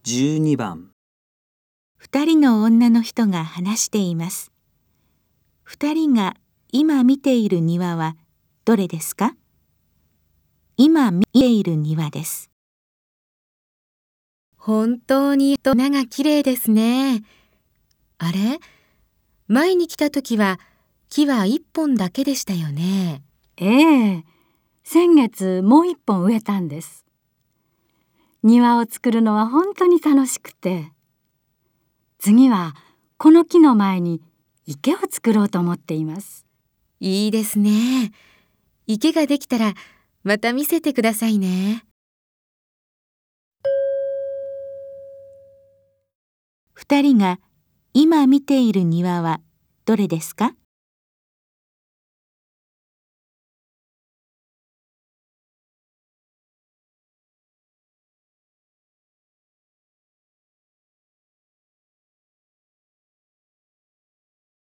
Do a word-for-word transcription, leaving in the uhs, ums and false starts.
じゅうにばん。 二人の女の人が話しています。二人が今見ている庭はどれですか？今見ている庭です。 本当に花がきれいですね。あれ？前に来た時は木は一本だけでしたよね。 ええ、先月もう一本植えたんです。庭を作るのは本当に楽しくて、次はこの木の前に池を作ろうと思っています。 いいですね。池ができたらまた見せてくださいね。 二人が今見ている庭はどれですか？